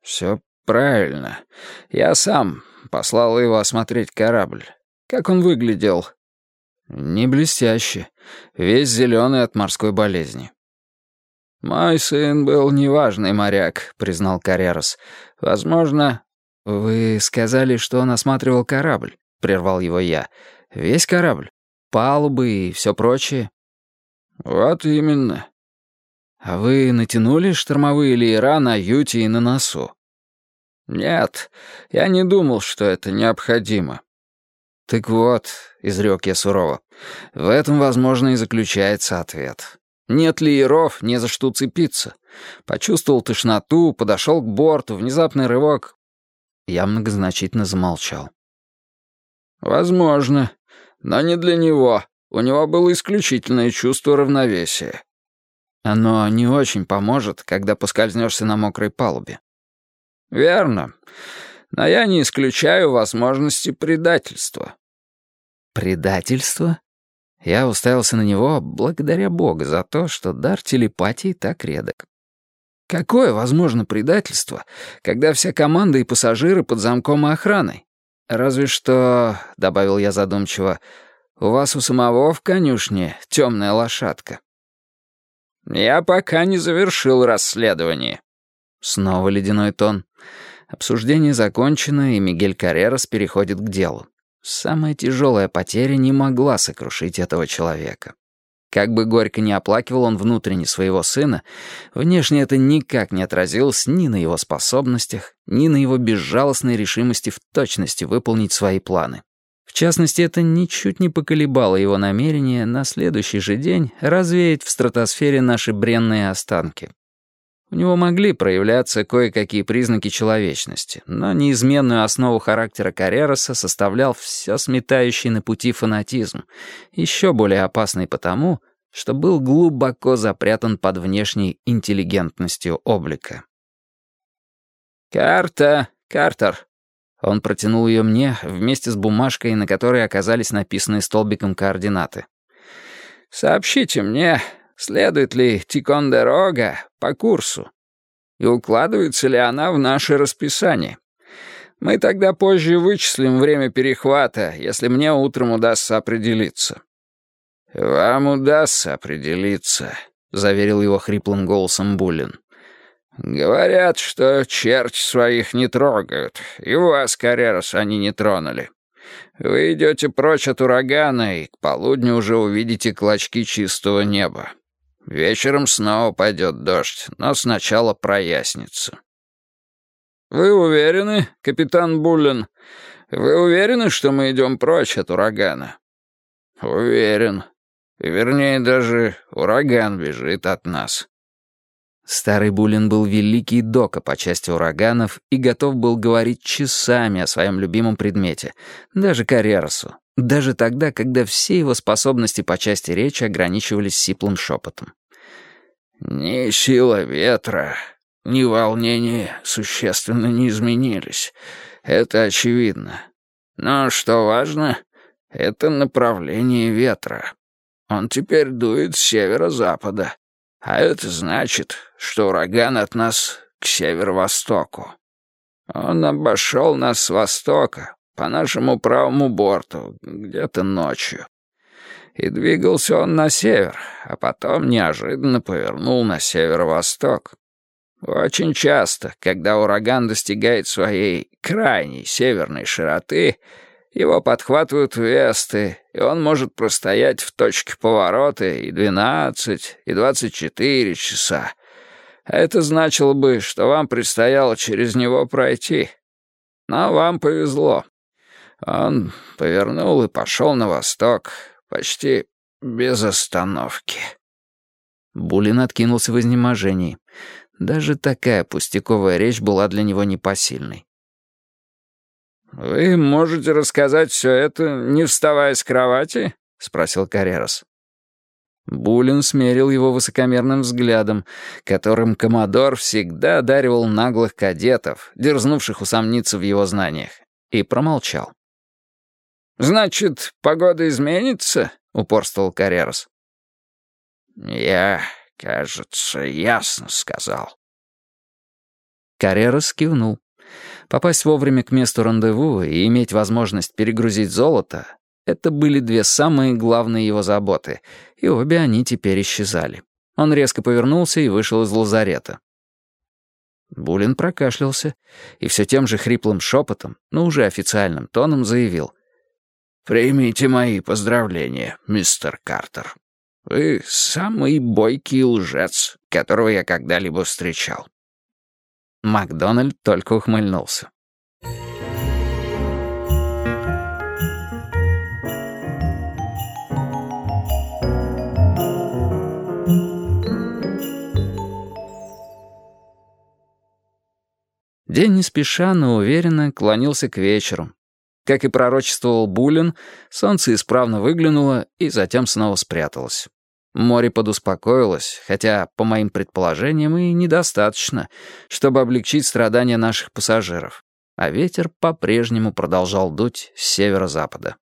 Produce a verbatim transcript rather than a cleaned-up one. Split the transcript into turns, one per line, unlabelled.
Все правильно. Я сам послал его осмотреть корабль. Как он выглядел? Не блестяще. Весь зеленый от морской болезни. «Мой сын был неважный моряк», — признал Каррерас. «Возможно...» «Вы сказали, что он осматривал корабль», — прервал его я. «Весь корабль? Палубы и все прочее?» «Вот именно». «А вы натянули штормовые леера на юте и на носу?» «Нет, я не думал, что это необходимо». «Так вот», — изрек я сурово, — «в этом, возможно, и заключается ответ. Нет лееров, не за что цепиться. Почувствовал тошноту, подошел к борту, внезапный рывок». Я многозначительно замолчал. «Возможно, но не для него. У него было исключительное чувство равновесия». «Оно не очень поможет, когда поскользнешься на мокрой палубе». «Верно. Но я не исключаю возможности предательства». «Предательство?» Я уставился на него, благодаря Богу за то, что дар телепатии так редок. «Какое возможно предательство, когда вся команда и пассажиры под замком и охраной? Разве что, — добавил я задумчиво, — у вас у самого в конюшне темная лошадка». «Я пока не завершил расследование». Снова ледяной тон. Обсуждение закончено, и Мигель Каррерас переходит к делу. Самая тяжелая потеря не могла сокрушить этого человека. Как бы горько ни оплакивал он внутренне своего сына, внешне это никак не отразилось ни на его способностях, ни на его безжалостной решимости в точности выполнить свои планы. В частности, это ничуть не поколебало его намерение на следующий же день развеять в стратосфере наши бренные останки. У него могли проявляться кое-какие признаки человечности, но неизменную основу характера Каррераса составлял все сметающий на пути фанатизм, еще более опасный потому, что был глубоко запрятан под внешней интеллигентностью облика. «Карта, Картер!» Он протянул ее мне вместе с бумажкой, на которой оказались написаны столбиком координаты. «Сообщите мне, следует ли Тикондерога по курсу, и укладывается ли она в наше расписание. Мы тогда позже вычислим время перехвата, если мне утром удастся определиться». «Вам удастся определиться», — заверил его хриплым голосом Буллин. «Говорят, что черти своих не трогают, и вас, Каррерас, они не тронули. Вы идете прочь от урагана, и к полудню уже увидите клочки чистого неба. Вечером снова пойдет дождь, но сначала прояснится». «Вы уверены, капитан Буллин? Вы уверены, что мы идем прочь от урагана?» «Уверен. Вернее, даже ураган бежит от нас».
Старый Буллин был великий дока по части ураганов и готов был говорить часами о своем любимом предмете, даже Каррерасу, даже тогда, когда все его способности по части речи ограничивались сиплым шепотом.
«Ни сила ветра, ни волнение существенно не изменились. Это очевидно. Но что важно, это направление ветра. Он теперь дует с северо-запада. А это значит, что ураган от нас к северо-востоку. Он обошел нас с востока, по нашему правому борту, где-то ночью. И двигался он на север, а потом неожиданно повернул на северо-восток. Очень часто, когда ураган достигает своей крайней северной широты, его подхватывают весты, и он может простоять в точке поворота и двенадцать, и двадцать четыре часа. А это значило бы, что вам предстояло через него пройти. Но вам повезло. Он повернул и пошел на восток, почти без остановки».
Буллин откинулся в изнеможении. Даже такая пустяковая речь была для него непосильной.
«Вы можете рассказать все это, не вставая с кровати?» — спросил Каррерас.
Буллин смерил его высокомерным взглядом, которым коммодор всегда одаривал наглых кадетов, дерзнувших усомниться в его знаниях, и промолчал.
«Значит, погода изменится?» — упорствовал Каррерас.
«Я, кажется, ясно сказал».
Каррерас кивнул. Попасть вовремя к месту рандеву и иметь возможность перегрузить золото — это были две самые главные его заботы, и обе они теперь исчезали. Он резко повернулся и вышел из лазарета. Булин прокашлялся и все тем же хриплым шепотом, но уже официальным тоном заявил: «Примите мои поздравления, мистер Картер. Вы самый бойкий лжец, которого я когда-либо встречал». Макдональд только ухмыльнулся. День не спеша, но уверенно клонился к вечеру. Как и пророчествовал Булин, солнце исправно выглянуло и затем снова спряталось. Море подуспокоилось, хотя, по моим предположениям, и недостаточно, чтобы облегчить страдания наших пассажиров. А ветер по-прежнему продолжал дуть с северо-запада.